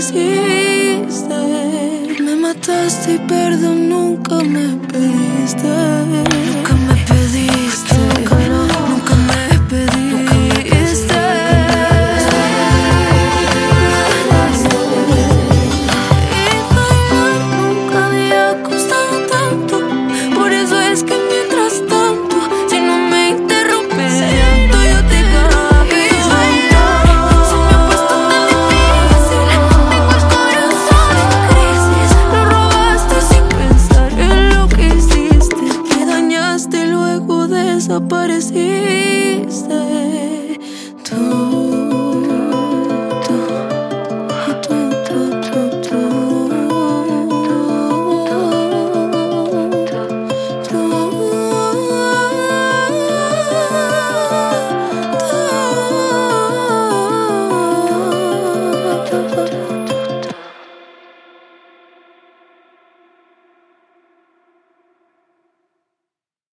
desapareciste. Me mataste y perdón nunca me pediste. Nunca me pediste, nunca me pediste. Y bailar nunca había costado tanto. Por eso es que mientras tanto, si no me interrumpes llanto, yo te canto. Y bailar se me ha puesto tan difícil. Tengo el corazón en crisis. Lo robaste sin pensar en lo que hiciste. Me dañaste y luego desapareciste. Tú